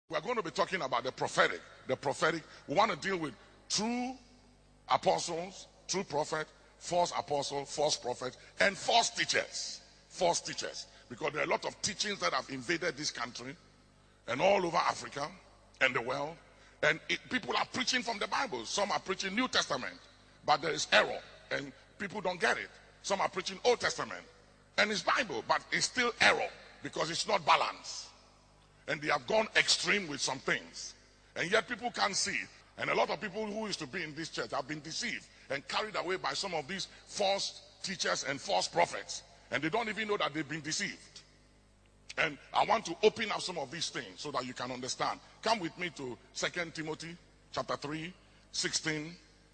We're going to be talking about the prophetic. The prophetic. We want to deal with true apostles, true prophet, false apostle, false prophet, and false teachers. False teachers. Because there are a lot of teachings that have invaded this country and all over Africa and the world. And people are preaching from the Bible. Some are preaching New Testament, but there is error and people don't get it. Some are preaching Old Testament and it's Bible, but it's still error because it's not balanced. And they have gone extreme with some things. And yet people can't see. And a lot of people who used to be in this church have been deceived and carried away by some of these false teachers and false prophets. And they don't even know that they've been deceived. And I want to open up some of these things so that you can understand. Come with me to 2 Timothy chapter 3, 16.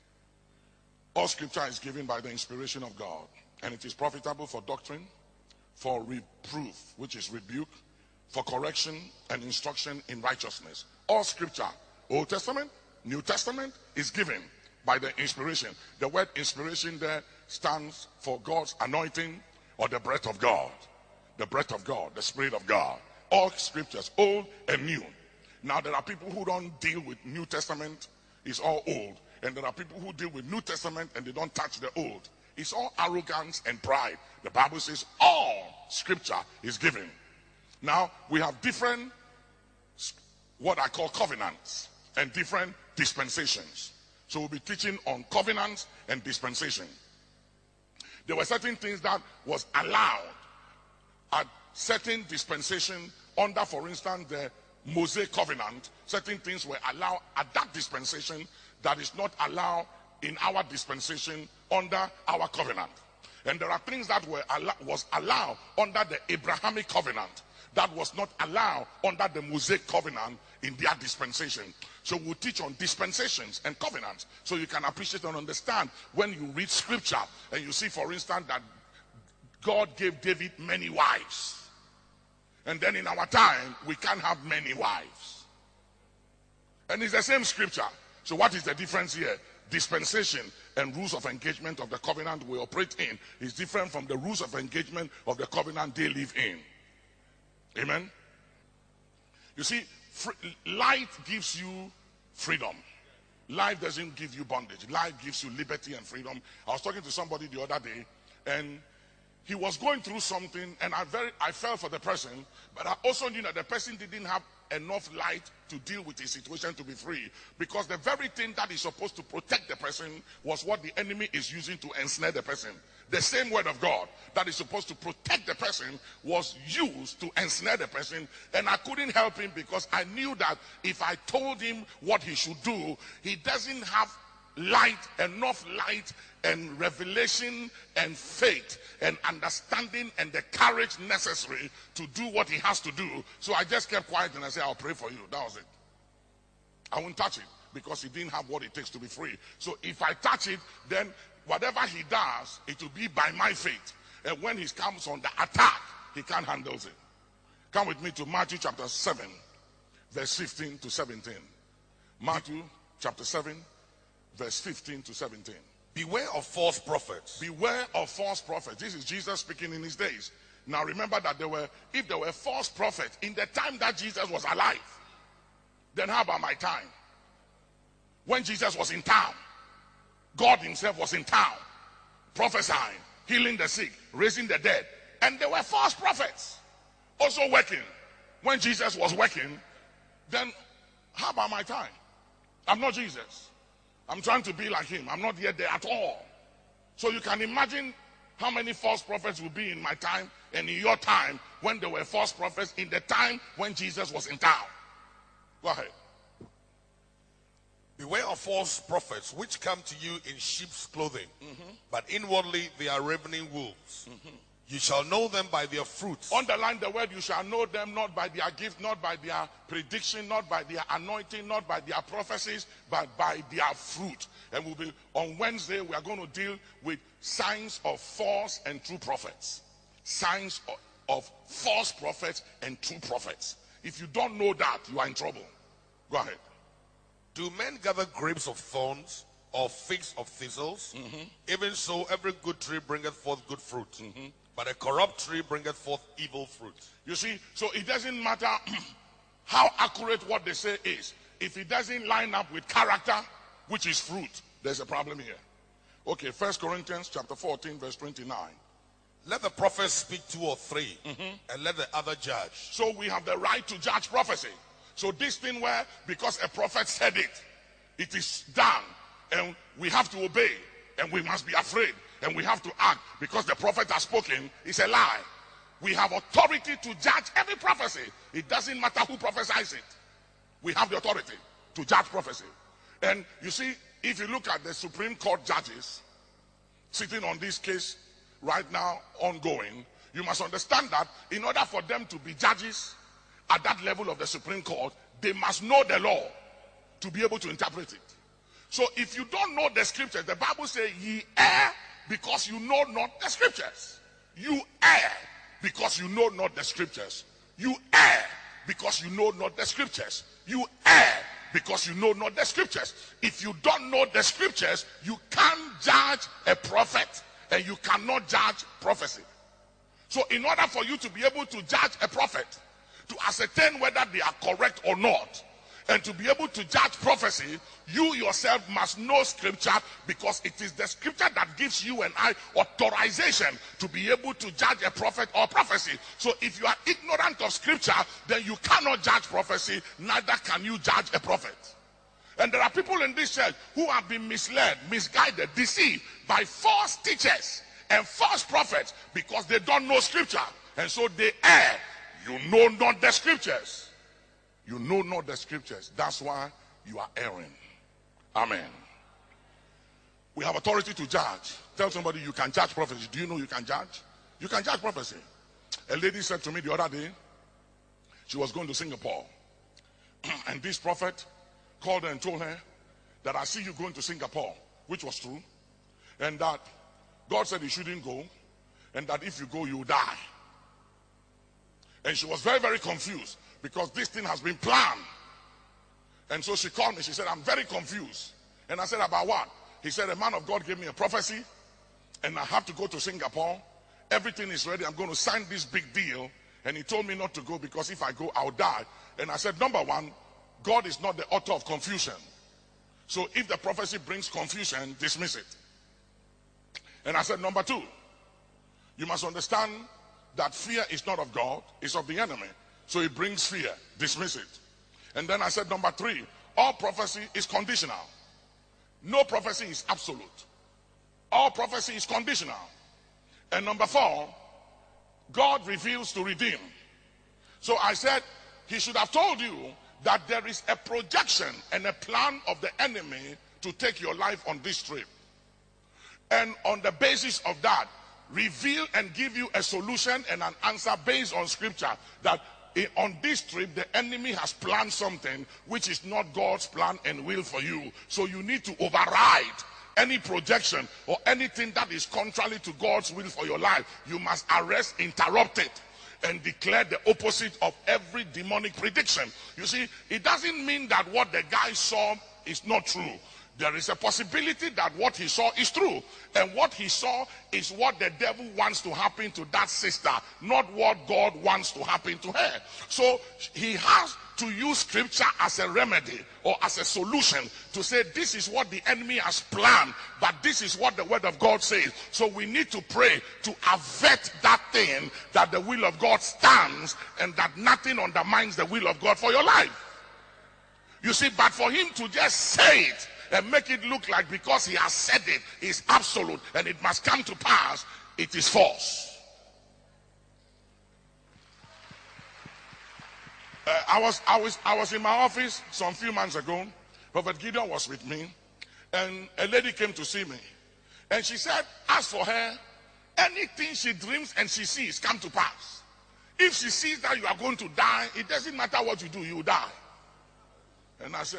All scripture is given by the inspiration of God. And it is profitable for doctrine, for reproof, which is rebuke, for correction and instruction in righteousness. All scripture, Old Testament, New Testament, is given by the inspiration. The word inspiration there stands for God's anointing or the breath of God. The breath of God, the Spirit of God. All scriptures, old and new. Now there are people who don't deal with New Testament, it's all old. And there are people who deal with New Testament and they don't touch the old. It's all arrogance and pride. The Bible says all scripture is given. Now, we have different, what I call covenants, and different dispensations. So we'll be teaching on covenants and dispensation. There were certain things that was allowed at certain dispensation under, for instance, the Mosaic covenant. Certain things were allowed at that dispensation that is not allowed in our dispensation under our covenant. And there are things that was allowed under the Abrahamic covenant that was not allowed under the Mosaic covenant in their dispensation. So we'll teach on dispensations and covenants so you can appreciate and understand when you read scripture and you see, for instance, that God gave David many wives. And then in our time, we can't have many wives. And it's the same scripture. So what is the difference here? Dispensation and rules of engagement of the covenant we operate in is different from the rules of engagement of the covenant they live in. Amen. You see, light gives you freedom. Life doesn't give you bondage. Life gives you liberty and freedom. I was talking to somebody the other day, and he was going through something, and I felt for the person, but I also knew that the person didn't have enough light to deal with his situation to be free, because the very thing that is supposed to protect the person was what the enemy is using to ensnare the person. The same word of God that is supposed to protect the person was used to ensnare the person, and I couldn't help him because I knew that if I told him what he should do, he doesn't have light, enough light and revelation and faith and understanding and the courage necessary to do what he has to do. So I just kept quiet and I said, I'll pray for you. That was it. I won't touch it because he didn't have what it takes to be free. So if I touch it, then whatever he does, it will be by my faith. And when he comes on the attack, he can't handle it. Come with me to Matthew chapter 7, verse 15 to 17. Matthew chapter 7, verse 15 to 17. Beware of false prophets. Beware of false prophets. This is Jesus speaking in his days. Now remember that if there were false prophets in the time that Jesus was alive, then how about my time? When Jesus was in town, God himself was in town, prophesying, healing the sick, raising the dead. And there were false prophets also working. When Jesus was working, then how about my time? I'm not Jesus. I'm trying to be like him. I'm not yet there at all. So you can imagine how many false prophets will be in my time and in your time when there were false prophets in the time when Jesus was in town. Go ahead. Beware of false prophets which come to you in sheep's clothing, but inwardly they are ravening wolves. You shall know them by their fruits. Underline the word, you shall know them not by their gift, not by their prediction, not by their anointing, not by their prophecies, but by their fruit. And we'll be on Wednesday, we are going to deal with signs of false and true prophets. Signs of false prophets and true prophets. If you don't know that, you are in trouble. Go ahead. Do men gather grapes of thorns or figs of thistles? Even so, every good tree bringeth forth good fruit. But a corrupt tree bringeth forth evil fruit. You see, so it doesn't matter how accurate what they say is. If it doesn't line up with character, which is fruit, there's a problem here. Okay, 1 Corinthians chapter 14, verse 29. Let the prophet speak 2 or 3, and let the other judge. So we have the right to judge prophecy. So this thing where, because a prophet said it, it is done, and we have to obey, and we must be afraid, and we have to act because the prophet has spoken, is a lie. We have authority to judge every prophecy. It doesn't matter who prophesies it. We have the authority to judge prophecy. And you see, if you look at the Supreme Court judges sitting on this case right now, ongoing, you must understand that in order for them to be judges at that level of the Supreme Court, they must know the law to be able to interpret it. So if you don't know the scriptures, the Bible says, ye err because you know not the scriptures. You err because you know not the scriptures. You err because you know not the scriptures. You err because you know not the scriptures. If you don't know the scriptures, you can't judge a prophet, and you cannot judge prophecy. So in order for you to be able to judge a prophet, to ascertain whether they are correct or not, and to be able to judge prophecy, you yourself must know scripture, because it is the scripture that gives you and I authorization to be able to judge a prophet or prophecy. So if you are ignorant of scripture, then you cannot judge prophecy, neither can you judge a prophet. And there are people in this church who have been misled, misguided, deceived by false teachers and false prophets because they don't know scripture. And so they err. You know not the scriptures. You know not the scriptures. That's why you are erring. Amen. We have authority to judge. Tell somebody you can judge prophecy. Do you know you can judge? You can judge prophecy. A lady said to me the other day, she was going to Singapore. And this prophet called her and told her that I see you going to Singapore, which was true. And that God said you shouldn't go. And that if you go, you will die. And she was very, very confused, because this thing has been planned. And so she called me. She said, I'm very confused. And I said, about what? He said, a man of God gave me a prophecy, and I have to go to Singapore. Everything is ready. I'm going to sign this big deal. And he told me not to go, because if I go, I'll die. And I said, number one, God is not the author of confusion. So if the prophecy brings confusion, dismiss it. And I said, number two, you must understand that fear is not of God, it's of the enemy. So it brings fear, dismiss it. And then I said, number three, all prophecy is conditional. No prophecy is absolute. All prophecy is conditional. And number four, God reveals to redeem. So I said, he should have told you that there is a projection and a plan of the enemy to take your life on this trip. And on the basis of that, reveal and give you a solution and an answer based on scripture, that on this trip the enemy has planned something which is not God's plan and will for you. So you need to override any projection or anything that is contrary to God's will for your life. You must arrest, interrupt it, and declare the opposite of every demonic prediction. You see, it doesn't mean that what the guy saw is not true. There is a possibility that what he saw is true. And what he saw is what the devil wants to happen to that sister, not what God wants to happen to her. So he has to use scripture as a remedy or as a solution to say, this is what the enemy has planned, but this is what the word of God says. So we need to pray to avert that thing, that the will of God stands and that nothing undermines the will of God for your life. You see, but for him to just say it and make it look like because he has said it is absolute and it must come to pass, it is false. I was in my office some few months ago. Prophet Gideon was with me, and a lady came to see me, and she said, as for her, anything she dreams and she sees come to pass. If she sees that you are going to die, it doesn't matter what you do, you will die. And I said,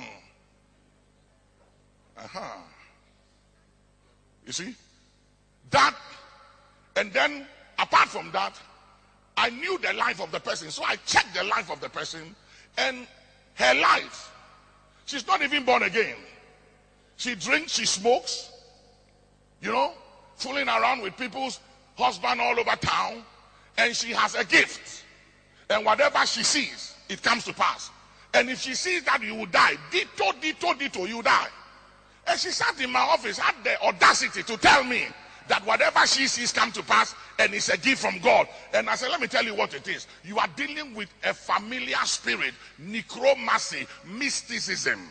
You see? That, and then apart from that, I knew the life of the person. So I checked the life of the person, and her life, she's not even born again. She drinks, she smokes, you know, fooling around with people's husband all over town, and she has a gift. And whatever she sees it comes to pass. And if she sees that you will die, ditto, you die. And she sat in my office, had the audacity to tell me that whatever she sees come to pass and it's a gift from God. And I said, let me tell you what it is. You are dealing with a familiar spirit, necromancy, mysticism.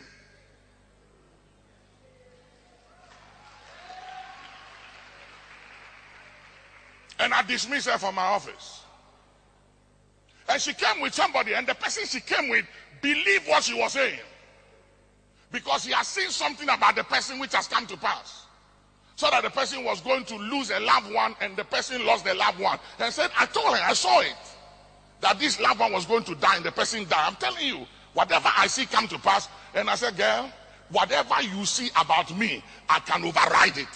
And I dismissed her from my office. And she came with somebody, and the person she came with believed what she was saying. Because he has seen something about the person which has come to pass. So that the person was going to lose a loved one, and the person lost the loved one. And said, I told her, I saw it, that this loved one was going to die, and the person died. I'm telling you, whatever I see come to pass. And I said, girl, whatever you see about me, I can override it.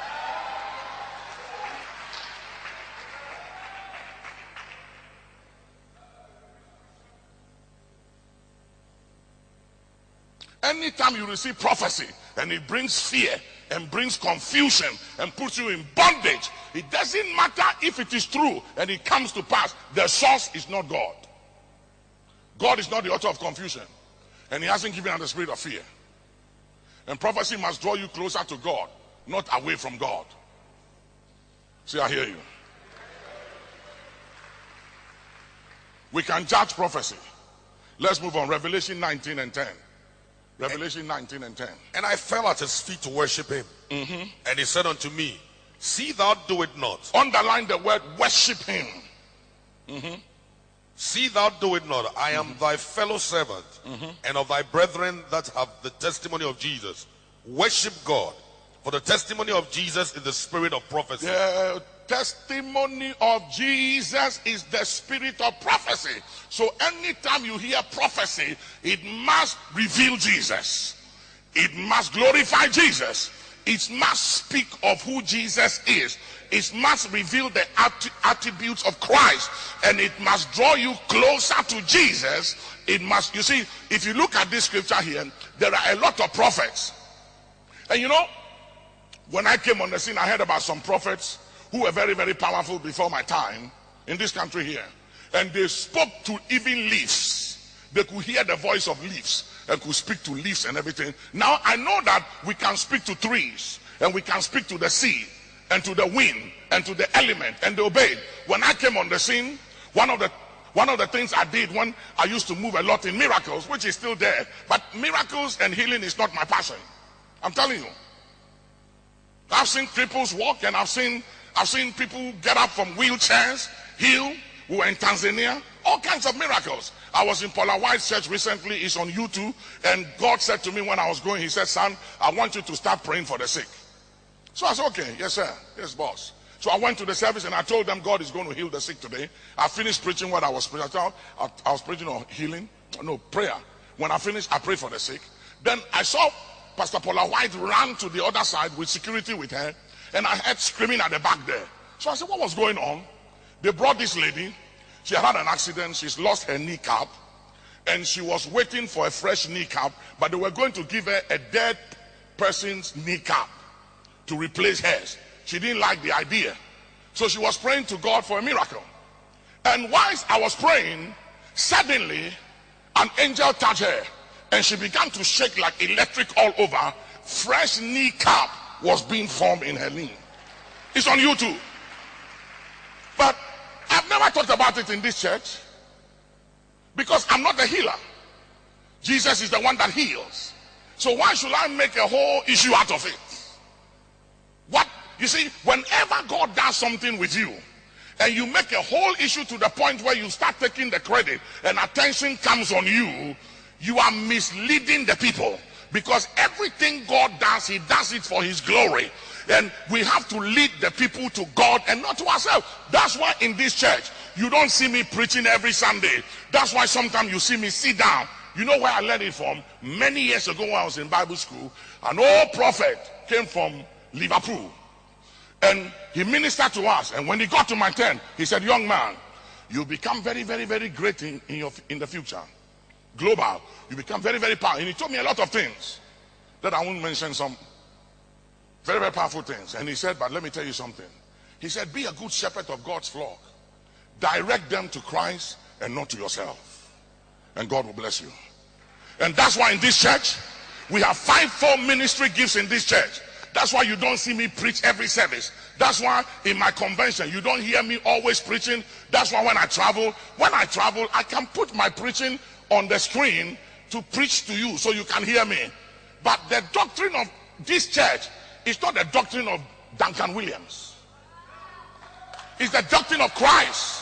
Anytime you receive prophecy and it brings fear and brings confusion and puts you in bondage, it doesn't matter if it is true and it comes to pass. The source is not God. God is not the author of confusion, and he hasn't given us the spirit of fear. And prophecy must draw you closer to God, not away from God. See, I hear you. We can judge prophecy. Let's move on. Revelation 19 and 10. Revelation 19 and 10. And I fell at his feet to worship him. And he said unto me, see thou do it not. Underline the word worship him. See thou do it not. I am thy fellow servant and of thy brethren that have the testimony of Jesus. Worship God. For the testimony of Jesus is the spirit of prophecy. The testimony of Jesus is the spirit of prophecy. So anytime you hear prophecy, it must reveal Jesus. It must glorify Jesus. It must speak of who Jesus is. It must reveal the attributes of Christ. And it must draw you closer to Jesus. It must, you see, if you look at this scripture here, there are a lot of prophets. And you know, when I came on the scene, I heard about some prophets who were very, very powerful before my time in this country here. And they spoke to even leaves. They could hear the voice of leaves and could speak to leaves and everything. Now I know that we can speak to trees, and we can speak to the sea and to the wind and to the element, and they obeyed. When I came on the scene, one of the things I did when I used to move a lot in miracles, which is still there, but miracles and healing is not my passion. I'm telling you. I've seen cripples walk, and I've seen people get up from wheelchairs, heal. We were in Tanzania, all kinds of miracles. I was in Paula White's church recently. It's on YouTube. And God said to me when I was going, he said, son, I want you to start praying for the sick. So I said, okay, yes, sir. Yes, boss. So I went to the service and I told them God is going to heal the sick today. I finished preaching what I was preaching. I was preaching on healing, no, prayer. When I finished, I prayed for the sick. Then I saw Pastor Paula White ran to the other side with security with her. And I heard screaming at the back there. So I said, what was going on? They brought this lady. She had an accident. She's lost her kneecap. And she was waiting for a fresh kneecap. But they were going to give her a dead person's kneecap to replace hers. She didn't like the idea. So she was praying to God for a miracle. And whilst I was praying, suddenly an angel touched her. And she began to shake like electric all over. Fresh kneecap was being formed in her knee. It's on YouTube. But I've never talked about it in this church because I'm not a healer. Jesus is the one that heals. So why should I make a whole issue out of it? What you see, whenever God does something with you and you make a whole issue to the point where you start taking the credit and attention comes on you, you are misleading the people. Because everything God does, he does it for his glory. And we have to lead the people to God and not to ourselves. That's why in this church, you don't see me preaching every Sunday. That's why sometimes you see me sit down. You know where I learned it from? Many years ago when I was in Bible school, an old prophet came from Liverpool. And he ministered to us. And when he got to my tent, he said, young man, you'll become very, very, very great in the future. Global. You become very, very powerful. And he told me a lot of things that I won't mention, some very, very powerful things. And he said, but let me tell you something. He said, be a good shepherd of God's flock. Direct them to Christ and not to yourself. and God will bless you. And that's why in this church, we have 5-4 ministry gifts in this church. That's why you don't see me preach every service. That's why in my convention, you don't hear me always preaching. That's why when I travel, I can put my preaching on the screen to preach to you so you can hear me. But the doctrine of this church is not the doctrine of Duncan Williams. It's the doctrine of Christ.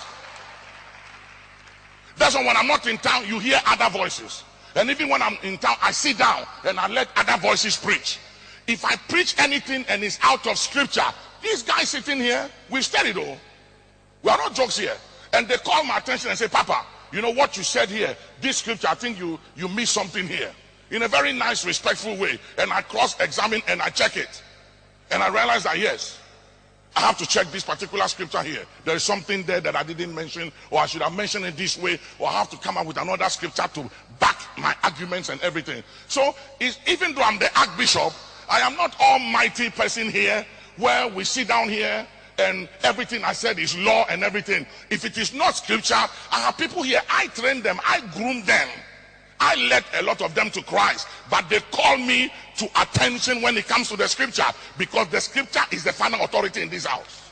That's why when I'm not in town, you hear other voices. And even when I'm in town, I sit down and I let other voices preach. If I preach anything and it's out of scripture, these guys sitting here, we've studied all. We are not jokes here. And they call my attention and say, Papa, you know what you said here, this scripture, I think you missed something here. In a very nice, respectful way. And I cross-examine and I check it. And I realize that, yes, I have to check this particular scripture here. There is something there that I didn't mention, or I should have mentioned it this way, or I have to come up with another scripture to back my arguments and everything. So, even though I'm the Archbishop, I am not almighty person here where we sit down here and everything I said is law and everything. If it is not scripture, I have people here, I train them, I groom them. I led a lot of them to Christ, but they call me to attention when it comes to the scripture, because the scripture is the final authority in this house.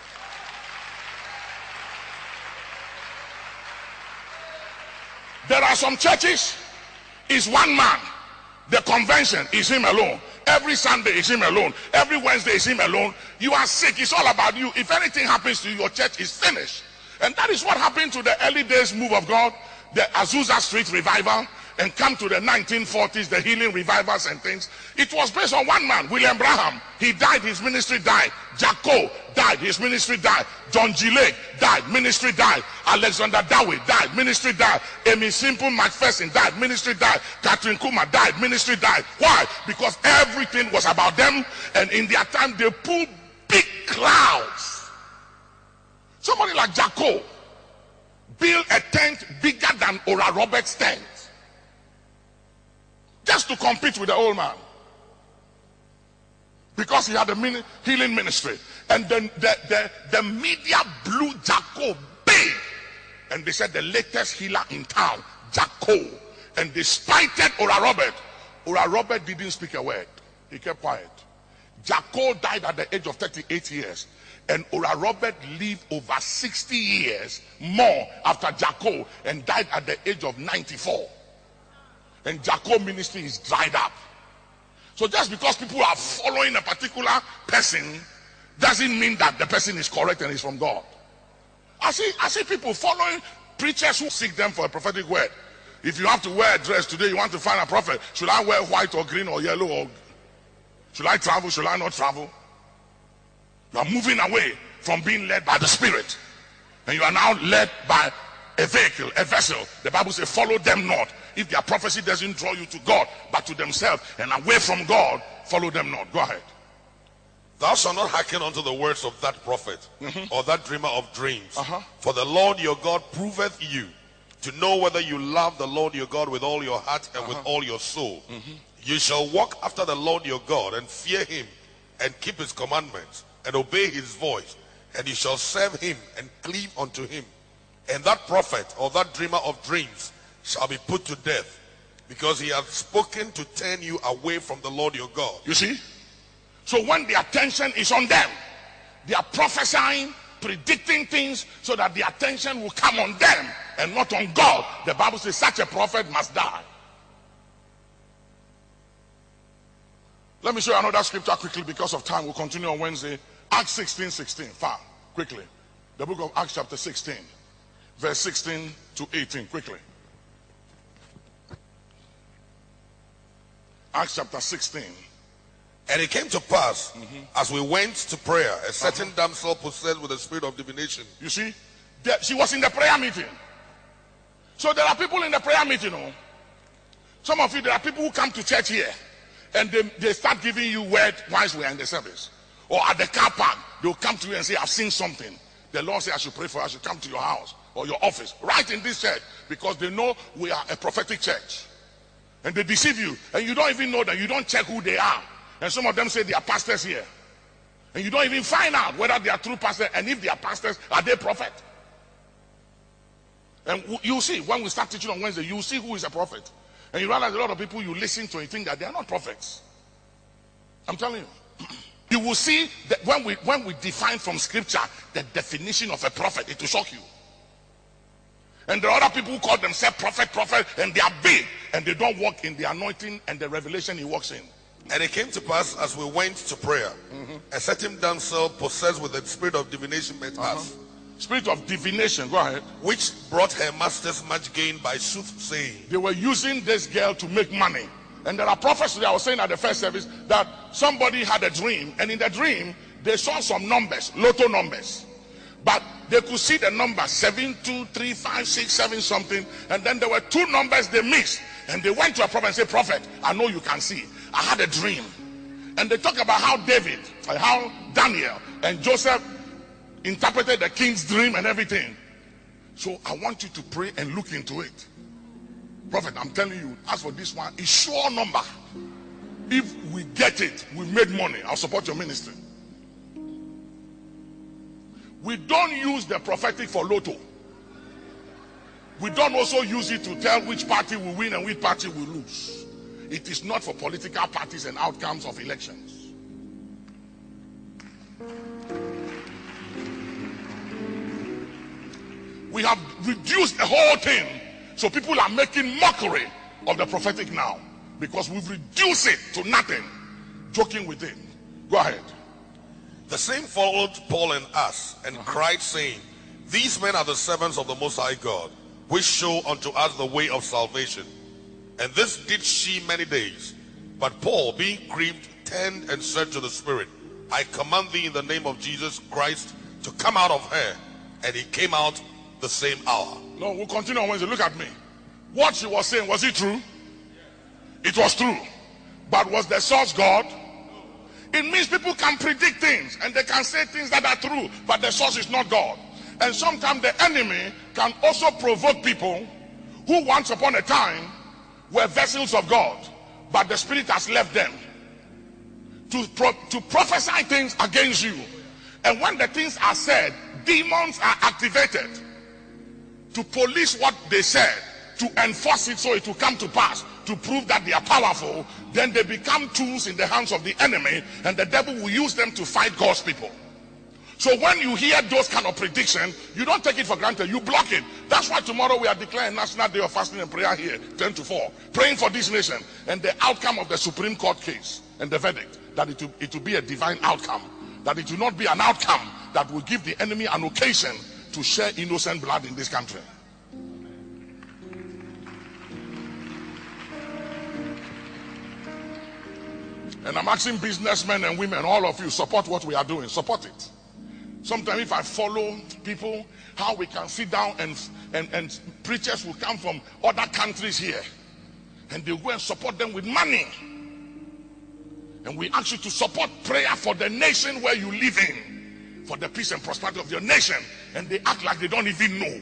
There are some churches, it's one man. The convention is him alone. Every Sunday is him alone. Every Wednesday is him alone. You are sick, it's all about you. If anything happens to you, your church is finished. And that is what happened to the early days move of God, the Azusa Street revival, and come to the 1940s, the healing revivals and things. It was based on one man, William Branham. He died, his ministry died. Jacko died, his ministry died. John G. Lake died, ministry died. Alexander Dowie died, ministry died. Amy Simple McPherson died, ministry died. Catherine Kuma died, ministry died. Why? Because everything was about them, and in their time they pulled big crowds. Somebody like Jacko built a tent bigger than Oral Roberts' tent, just to compete with the old man, because he had a healing ministry. And then the media blew Jacko big, and they said the latest healer in town, Jacko. And they spited Oral Robert. Oral Robert didn't speak a word, he kept quiet. Jacko died at the age of 38 years, and Oral Robert lived over 60 years more after Jacko, and died at the age of 94. And Jacko ministry is dried up. So just because people are following a particular person doesn't mean that the person is correct and is from God. I see people following preachers who seek them for a prophetic word. If you have to wear a dress today, you want to find a prophet. Should I wear white or green or yellow, or should I travel? Should I not travel? You are moving away from being led by the Spirit, and you are now led by a vehicle, a vessel. The Bible says, follow them not. If their prophecy doesn't draw you to God, but to themselves and away from God, follow them not. Go ahead. Thou shalt not hearken unto the words of that prophet, or that dreamer of dreams. For the Lord your God proveth you to know whether you love the Lord your God with all your heart and with all your soul. You shall walk after the Lord your God, and fear him, and keep his commandments, and obey his voice, and you shall serve him and cleave unto him. And that prophet or that dreamer of dreams shall be put to death, because he hath spoken to turn you away from the Lord your God. You see? So when the attention is on them, they are prophesying, predicting things, so that the attention will come on them and not on God. The Bible says such a prophet must die. Let me show you another scripture quickly because of time. We'll continue on Wednesday. Acts 16:16. Fine. Quickly. The book of Acts chapter 16. Verse 16 to 18, quickly. Acts chapter 16. And it came to pass, as we went to prayer, a certain damsel possessed with the spirit of divination. You see, she was in the prayer meeting. So there are people in the prayer meeting. Some of you, there are people who come to church here, and they start giving you word whilst we are in the service. Or at the car park, they'll come to you and say, I've seen something. The Lord said I should pray for you, I should come to your house or your office, right in this church, because they know we are a prophetic church. And they deceive you, and you don't even know that. You don't check who they are. And some of them say they are pastors here, and you don't even find out whether they are true pastors, and if they are pastors, are they prophet? And you see, when we start teaching on Wednesday, you see who is a prophet. And you realize a lot of people you listen to and think that they are not prophets. I'm telling you. You will see that when we define from scripture the definition of a prophet, it will shock you. And there are other people who call themselves prophet, and they are big, and they don't walk in the anointing and the revelation he walks in. And it came to pass as we went to prayer, a certain damsel possessed with the spirit of divination met us. Spirit of divination, go ahead. Which brought her masters much gain by soothsaying. They were using this girl to make money. And there are prophets that I was saying at the first service that somebody had a dream, and in the dream they saw some numbers, lotto numbers, but they could see the number 7, 2, 3, 5, 6, 7 something, and then there were 2 numbers they missed, and they went to a prophet and said, "Prophet, I know you can see. I had a dream." And they talk about how David and how Daniel and Joseph interpreted the king's dream and everything. So I want you to pray and look into it. Prophet, I'm telling you, as for this one, it's sure number. If we get it, we made money. I'll support your ministry. We don't use the prophetic for lotto. We don't also use it to tell which party will win and which party will lose. It is not for political parties and outcomes of elections. We have reduced the whole thing, so people are making mockery of the prophetic now because we've reduced it to nothing, joking with it. Go ahead. The same followed Paul and us and cried, saying, "These men are the servants of the Most High God, which show unto us the way of salvation." And this did she many days. But Paul, being grieved, turned and said to the Spirit, "I command thee in the name of Jesus Christ to come out of her." And he came out the same hour. No, we'll continue on Wednesday. Look at me. What she was saying, was it true? It was true. But was the source God? It means people can predict things and they can say things that are true, but the source is not God. And sometimes the enemy can also provoke people who once upon a time were vessels of God, but the Spirit has left them to prophesy things against you. And when the things are said, demons are activated to police what they said, to enforce it so it will come to pass, to prove that they are powerful. Then they become tools in the hands of the enemy, and the devil will use them to fight God's people. So when you hear those kind of predictions, you don't take it for granted, you block it. That's why tomorrow we are declaring National Day of Fasting and Prayer here, 10 to 4, praying for this nation and the outcome of the Supreme Court case and the verdict, that it will be a divine outcome, that it will not be an outcome that will give the enemy an occasion to shed innocent blood in this country. And I'm asking businessmen and women, all of you, support what we are doing. Support it. Sometimes if I follow people, how we can sit down and preachers will come from other countries here, and they go and support them with money. And we ask you to support prayer for the nation where you live in, for the peace and prosperity of your nation, and they act like they don't even know.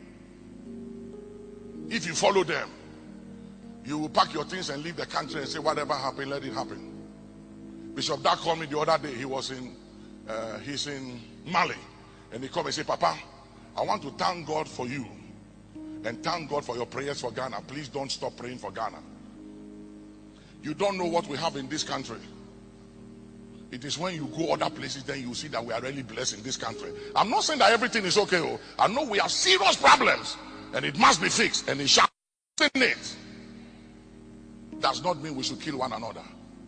If you follow them, you will pack your things and leave the country and say, whatever happened, let it happen. Bishop Dag called me the other day. He's in Mali, and he called me and said, "Papa, I want to thank God for you and thank God for your prayers for Ghana. Please don't stop praying for Ghana. You don't know what we have in this country. It is when you go other places then you see that we are really blessed in this country." I'm not saying that everything is okay. I know we have serious problems and it must be fixed, and it shall be it. Does not mean we should kill one another.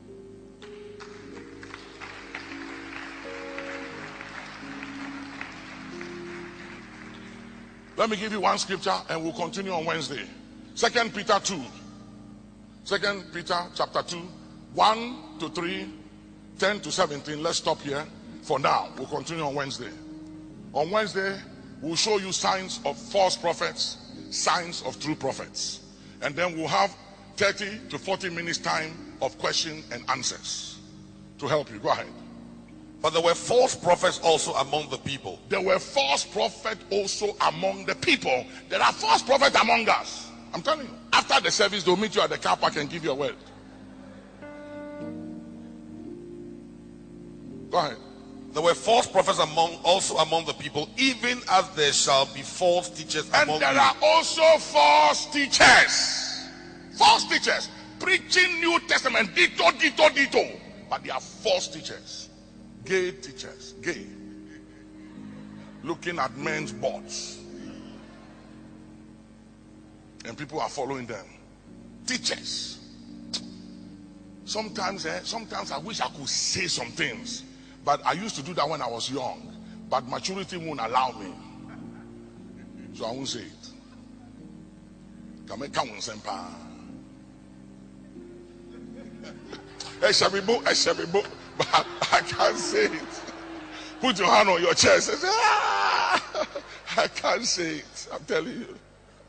Let me give you one scripture and we'll continue on Wednesday. 2 Peter 2. 2 Peter chapter 2, 1 to 3, 10 to 17. Let's stop here for now. We'll continue on Wednesday. On Wednesday, we'll show you signs of false prophets, signs of true prophets. And then we'll have 30 to 40 minutes time of question and answers to help you. Go ahead. But there were false prophets also among the people. There were false prophets also among the people. There are false prophets among us. I'm telling you. After the service, they'll meet you at the car park and give you a word. Go ahead. There were false prophets also among the people, even as there shall be false teachers And among there you. are also false teachers. False teachers preaching New Testament, ditto. But they are false teachers. Gay teachers, gay. Looking at men's butts. And people are following them. Teachers. Sometimes I wish I could say some things. But I used to do that when I was young. But maturity won't allow me. So I won't say it. But I can't say it. Put your hand on your chest and say, I can't say it. I'm telling you.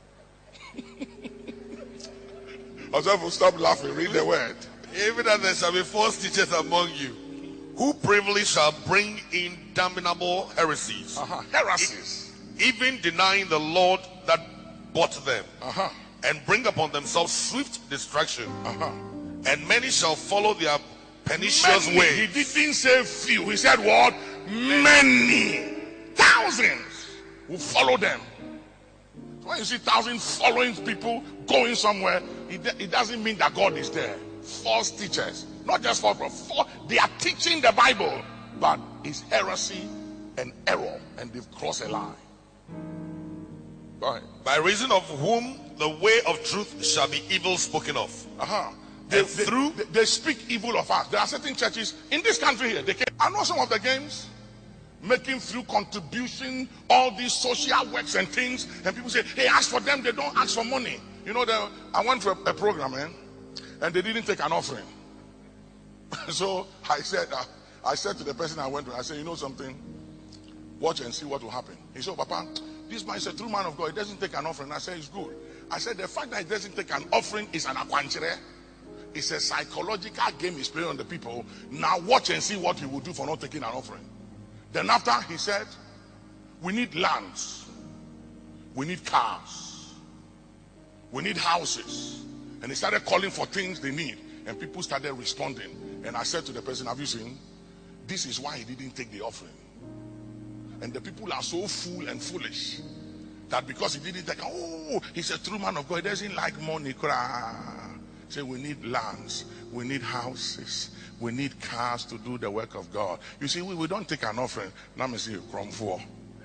I was to stop laughing, read the word. Even as there shall be false teachers among you, who privily shall bring in damnable heresies, Heresies. even denying the Lord that bought them, and bring upon themselves swift destruction. And many shall follow their pernicious ways. He didn't say few. He said what? Many. Thousands will follow them. So when you see thousands following people going somewhere, it doesn't mean that God is there. False teachers. Not just false, they are teaching the Bible, but it's heresy and error, and they've crossed a line. Go ahead. By reason of whom the way of truth shall be evil spoken of. They speak evil of us. There are certain churches in this country here. I know some of the games, making through contribution, all these social works and things, and people say, hey, ask for them, they don't ask for money. You know, I went to a program, and they didn't take an offering. So I said to the person I went to, I said, you know something? Watch and see what will happen. He said, Papa, this man is a true man of God. He doesn't take an offering. I said, it's good. I said, the fact that he doesn't take an offering is an akwanchere. It's a psychological game he's playing on the people. Now watch and see what he will do for not taking an offering. Then after, he said, we need lands. We need cars. We need houses. And he started calling for things they need. And people started responding. And I said to the person, have you seen? This is why he didn't take the offering. And the people are so fool and foolish that because he didn't take, he's a true man of God. He doesn't like money. Say we need lands, we need houses, we need cars to do the work of God. You see, we don't take an offering. Now me see from 4.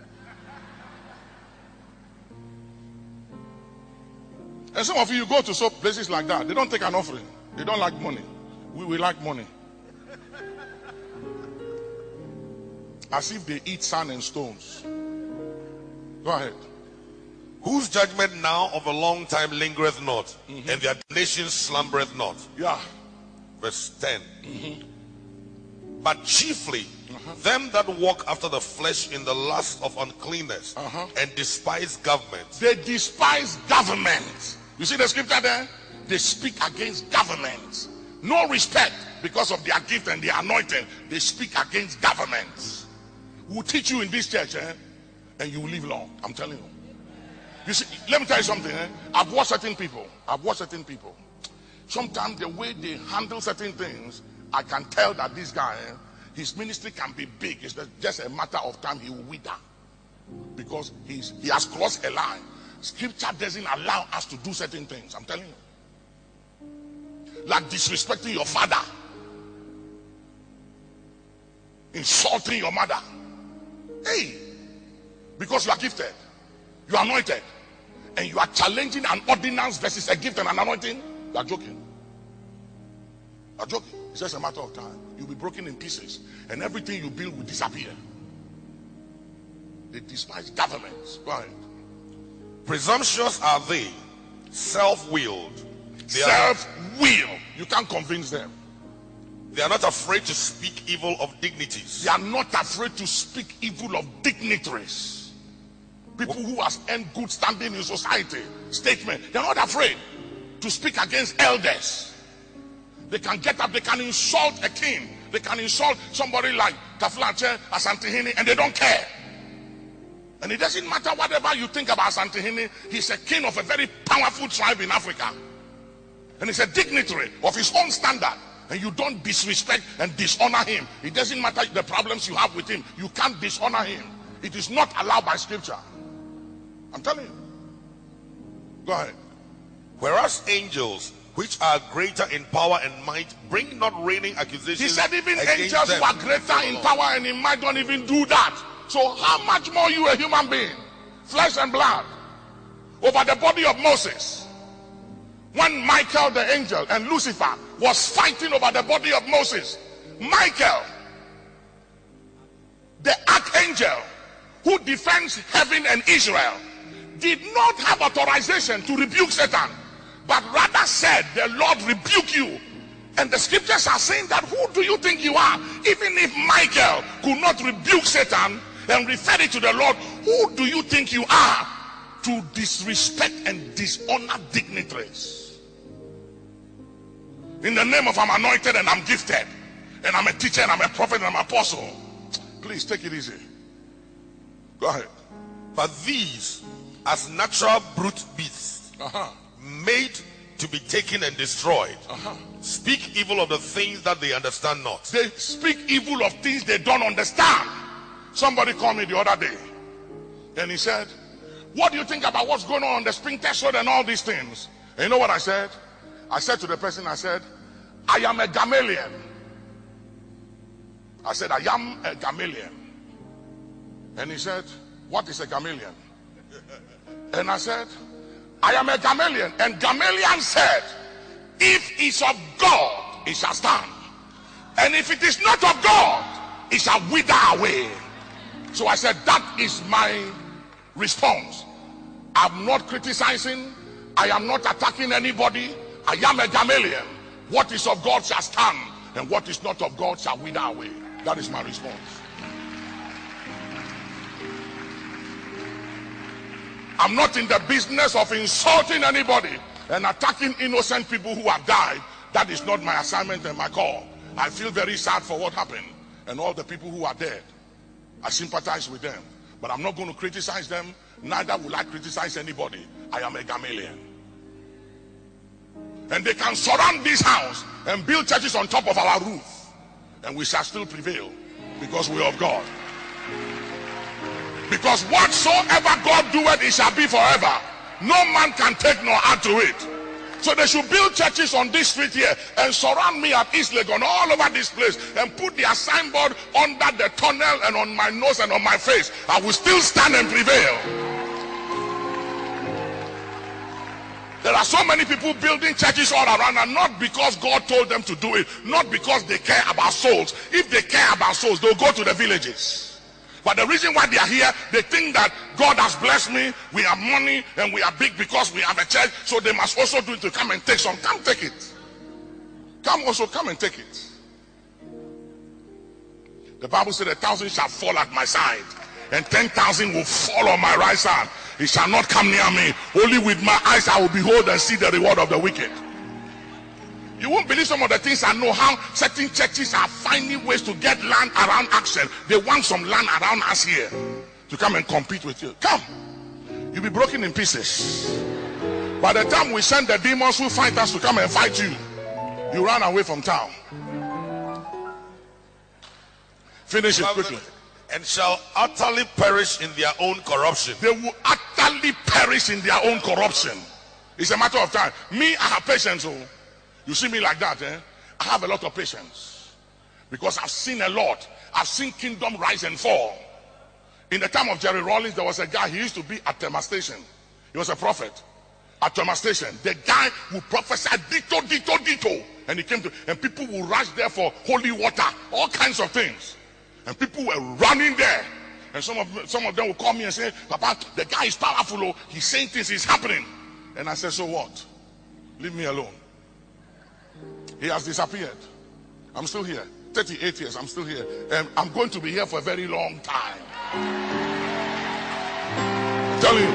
And some of you go to some places like that, they don't take an offering. They don't like money. We like money. As if they eat sand and stones. Go ahead. Whose judgment now of a long time lingereth not, and their nation slumbereth not. Yeah. Verse 10. But chiefly them that walk after the flesh in the lust of uncleanness and despise government. They despise government. You see the scripture there? They speak against government. No respect because of their gift and their anointing. They speak against government. We'll teach you in this church, and you will live long. I'm telling you. You see, let me tell you something. I've watched certain people. Sometimes the way they handle certain things, I can tell that this guy, his ministry can be big. It's just a matter of time he will wither. Because he has crossed a line. Scripture doesn't allow us to do certain things. I'm telling you. Like disrespecting your father. Insulting your mother. Hey, because you are gifted. You are anointed. And you are challenging an ordinance versus a gift and an anointing. You are joking. You are joking. It's just a matter of time. You'll be broken in pieces. And everything you build will disappear. They despise governments. Go ahead. Presumptuous are they, self-willed. Self-willed. You can't convince them. They are not afraid to speak evil of dignities. They are not afraid to speak evil of dignitaries. People who has earned good standing in society. Statesmen. They are not afraid to speak against elders. They can get up, they can insult a king. They can insult somebody like Taflanche Asantehene, and they don't care. And it doesn't matter whatever you think about Asantehene. He's a king of a very powerful tribe in Africa. And he's a dignitary of his own standard. and you don't disrespect and dishonor him. It doesn't matter the problems you have with him. You can't dishonor him. It is not allowed by scripture. I'm telling you. Go ahead. Whereas angels, which are greater in power and might, bring not reigning accusations. He said even against angels them. who are greater in power and in might don't even do that. So how much more you, a human being, flesh and blood, over the body of Moses? When Michael the angel and Lucifer was fighting over the body of Moses, Michael, the archangel who defends heaven and Israel, did not have authorization to rebuke Satan, but rather said, the Lord rebuke you. And the scriptures are saying that, who do you think you are? Even if Michael could not rebuke Satan and refer it to the Lord, who do you think you are to disrespect and dishonor dignitaries? In the name of I'm anointed and I'm gifted and I'm a teacher and I'm a prophet and I'm an apostle. Please take it easy. Go ahead. But these, as natural brute beasts, made to be taken and destroyed, speak evil of the things that they understand not. They speak evil of things they don't understand. Somebody called me the other day and he said, what do you think about what's going on the spring test road and all these things? And you know what I said? I said to the person, I said, I am a Gamaliel. I said, I am a Gamaliel. And he said, what is a Gamaliel? And I said, I am a Gamaliel. And Gamaliel said, if it's of God, it shall stand. And if it is not of God, it shall wither away. So I said, that is my response. I'm not criticizing. I am not attacking anybody. I am a Gamaliel. What is of God shall stand, and what is not of God shall wither away. That is my response. I'm not in the business of insulting anybody and attacking innocent people who have died. That is not my assignment and my call. I feel very sad for what happened and all the people who are dead. I sympathize with them, but I'm not going to criticize them. Neither will I criticize anybody. I am a Gamaliel. And they can surround this house and build churches on top of our roof, and we shall still prevail because we are of God. Because whatsoever God doeth, it shall be forever. No man can take nor add to it. So they should build churches on this street here and surround me at East Legon, all over this place, and put their signboard under the tunnel and on my nose and on my face. I will still stand and prevail. There are so many people building churches all around, and not because God told them to do it, not because they care about souls. If they care about souls, they'll go to the villages. But the reason why they are here, they think that God has blessed me, we have money, and we are big because we have a church, so they must also do it to come and take some. Come take it. Come and take it. The Bible said 1,000 shall fall at my side, and 10,000 will fall on my right side. It shall not come near me. Only with my eyes I will behold and see the reward of the wicked. You won't believe some of the things I know, how certain churches are finding ways to get land around Action. They want some land around us here to come and compete with you. Come. You'll be broken in pieces. By the time we send the demons who fight us to come and fight you, you run away from town. Finish it quickly. And shall utterly perish in their own corruption. They will utterly perish in their own corruption. It's a matter of time. Me, I have patience. Oh. You see me like that, eh? I have a lot of patience. Because I've seen a lot. I've seen kingdom rise and fall. In the time of Jerry Rollins, there was a guy, he used to be at Tema Station. He was a prophet. At Tema Station, the guy would prophesy ditto. And he came to, and people would rush there for holy water, all kinds of things. And people were running there. And some of them would call me and say, Papa, the guy is powerful. Oh. He's saying things, it's happening. And I said, so what? Leave me alone. He has disappeared. I'm still here. 38 years, I'm still here. And I'm going to be here for a very long time. I'm telling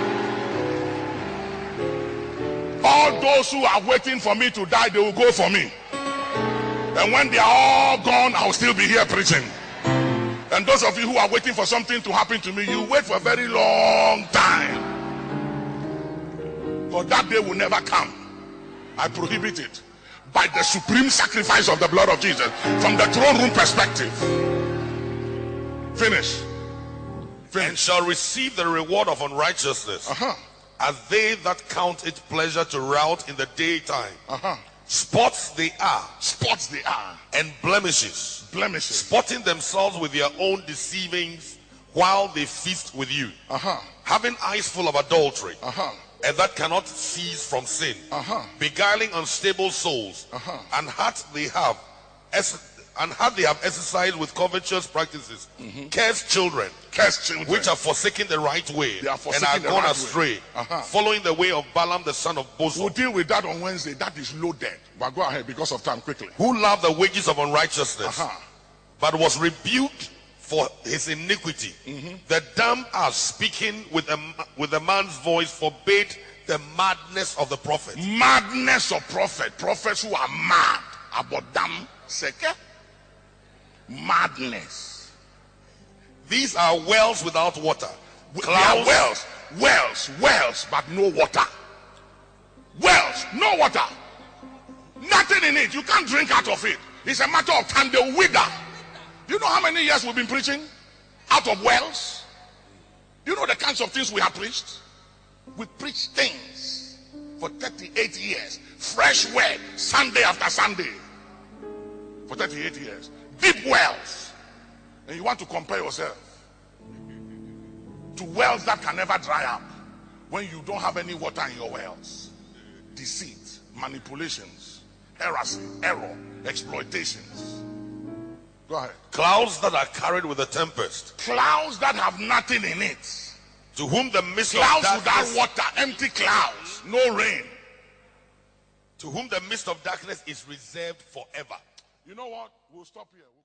you. All those who are waiting for me to die, they will go for me. And when they are all gone, I will still be here preaching. And those of you who are waiting for something to happen to me, you wait for a very long time. But that day will never come. I prohibit it. by the supreme sacrifice of the blood of Jesus. From the throne room perspective. Finish. And shall receive the reward of unrighteousness, as they that count it pleasure to rout in the daytime. Spots they are, and blemishes, spotting themselves with their own deceivings while they feast with you, having eyes full of adultery, and that cannot cease from sin, beguiling unstable souls, and heart they have exercised with covetous practices. Cursed children, which are forsaking the right way, and are gone astray, following the way of Balaam the son of Bosor. We'll deal with that on Wednesday. That is loaded. But go ahead because of time quickly. Who loved the wages of unrighteousness, but was rebuked for his iniquity. The dumb ass, speaking with a man's voice, forbade the madness of the prophet. Madness of prophet. Prophets who are mad about damn seke. Madness. These are wells without water. They are wells, but no water. Wells, no water. Nothing in it. You can't drink out of it. It's a matter of time. They wither. Do you know how many years we've been preaching out of wells? Do you know the kinds of things we have preached? We preached things for 38 years. Fresh word, Sunday after Sunday. For 38 years. Deep wells. And you want to compare yourself to wells that can never dry up when you don't have any water in your wells. Deceit, manipulations, heresy, error, exploitations. Go ahead. Clouds that are carried with a tempest. Clouds that have nothing in it. To whom the mist of Clouds darkness, without water, empty clouds, no rain. To whom the mist of darkness is reserved forever. You know what? We'll stop here.